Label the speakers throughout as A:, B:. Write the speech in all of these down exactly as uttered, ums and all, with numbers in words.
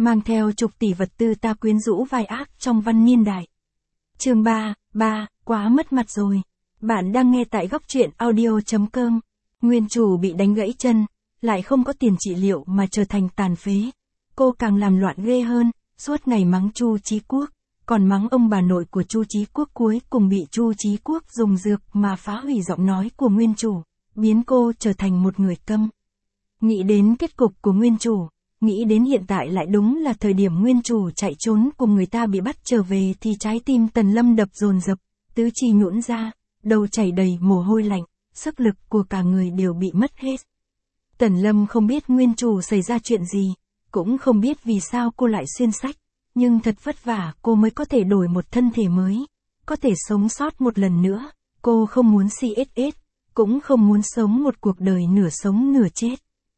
A: mang theo chục tỷ vật tư ta quyến rũ vai ác trong văn niên đại. Chương ba, ba, quá mất mặt rồi. Bạn đang nghe tại góc truyện audio chấm com. Nguyên chủ bị đánh gãy chân, lại không có tiền trị liệu mà trở thành tàn phế. Cô càng làm loạn ghê hơn, suốt ngày mắng Chu Chí Quốc, còn mắng ông bà nội của Chu Chí Quốc, cuối cùng bị Chu Chí Quốc dùng dược mà phá hủy giọng nói của nguyên chủ, biến cô trở thành một người câm. Nghĩ đến kết cục của nguyên chủ, nghĩ đến hiện tại lại đúng là thời điểm nguyên chủ chạy trốn cùng người ta bị bắt trở về thì trái tim Tần Lâm đập dồn dập, tứ chi nhũn ra, đầu chảy đầy mồ hôi lạnh, sức lực của cả người đều bị mất hết. Tần Lâm không biết nguyên chủ xảy ra chuyện gì, cũng không biết vì sao cô lại xuyên sách, nhưng thật vất vả cô mới có thể đổi một thân thể mới, có thể sống sót một lần nữa, cô không muốn xê ét ét, cũng không muốn sống một cuộc đời nửa sống nửa chết.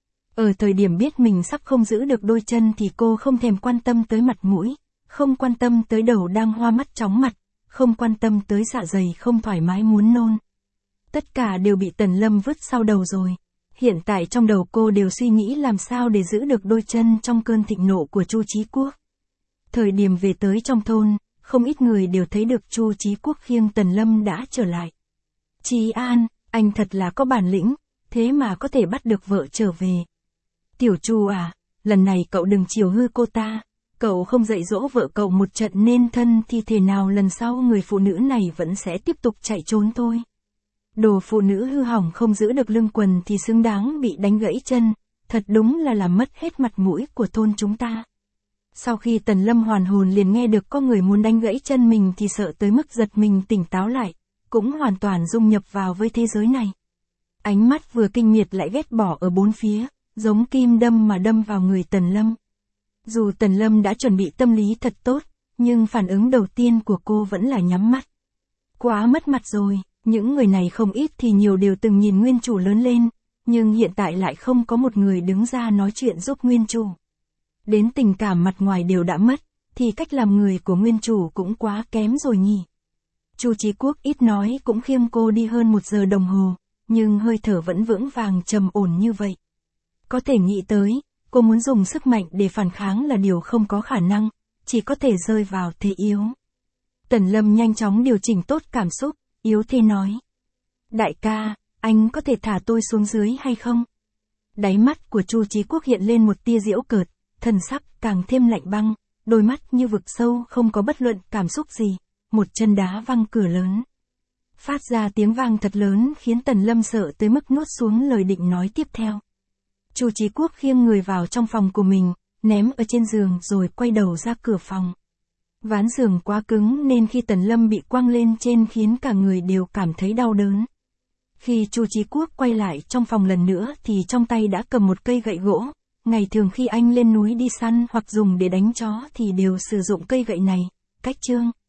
A: Ở thời điểm biết mình sắp không giữ được đôi chân thì cô không thèm quan tâm tới mặt mũi, không quan tâm tới đầu đang hoa mắt chóng mặt, không quan tâm tới dạ dày không thoải mái muốn nôn. Tất cả đều bị Tần Lâm vứt sau đầu rồi. Hiện tại trong đầu cô đều suy nghĩ làm sao để giữ được đôi chân trong cơn thịnh nộ của Chu Chí Quốc. Thời điểm về tới trong thôn, không ít người đều thấy được Chu Chí Quốc khiêng Tần Lâm đã trở lại. Chí An, anh thật là có bản lĩnh, thế mà có thể bắt được vợ trở về. Tiểu Chu à, lần này cậu đừng chiều hư cô ta, cậu không dạy dỗ vợ cậu một trận nên thân thì thể nào lần sau người phụ nữ này vẫn sẽ tiếp tục chạy trốn thôi. Đồ phụ nữ hư hỏng không giữ được lưng quần thì xứng đáng bị đánh gãy chân, thật đúng là làm mất hết mặt mũi của thôn chúng ta. Sau khi Tần Lâm hoàn hồn liền nghe được có người muốn đánh gãy chân mình thì sợ tới mức giật mình tỉnh táo lại, cũng hoàn toàn dung nhập vào với thế giới này. Ánh mắt vừa kinh miệt lại ghét bỏ ở bốn phía, giống kim đâm mà đâm vào người Tần Lâm. Dù Tần Lâm đã chuẩn bị tâm lý thật tốt, nhưng phản ứng đầu tiên của cô vẫn là nhắm mắt. Quá mất mặt rồi, những người này không ít thì nhiều đều từng nhìn nguyên chủ lớn lên, nhưng hiện tại lại không có một người đứng ra nói chuyện giúp nguyên chủ. Đến tình cảm mặt ngoài đều đã mất, thì cách làm người của nguyên chủ cũng quá kém rồi nhỉ. Chu Chí Quốc ít nói cũng khiêng cô đi hơn một giờ đồng hồ, nhưng hơi thở vẫn vững vàng trầm ổn như vậy. Có thể nghĩ tới, cô muốn dùng sức mạnh để phản kháng là điều không có khả năng, chỉ có thể rơi vào thế yếu. Tần Lâm nhanh chóng điều chỉnh tốt cảm xúc, yếu thế nói. Đại ca, anh có thể thả tôi xuống dưới hay không? Đáy mắt của Chu Chí Quốc hiện lên một tia giễu cợt, thần sắc càng thêm lạnh băng, đôi mắt như vực sâu không có bất luận cảm xúc gì, một chân đá văng cửa lớn. Phát ra tiếng vang thật lớn khiến Tần Lâm sợ tới mức nuốt xuống lời định nói tiếp theo. Chu Chí Quốc khiêng người vào trong phòng của mình, ném ở trên giường rồi quay đầu ra cửa phòng. Ván giường quá cứng nên khi Tần Lâm bị quăng lên trên khiến cả người đều cảm thấy đau đớn. Khi Chu Chí Quốc quay lại trong phòng lần nữa thì trong tay đã cầm một cây gậy gỗ. Ngày thường khi anh lên núi đi săn hoặc dùng để đánh chó thì đều sử dụng cây gậy này, cách chương.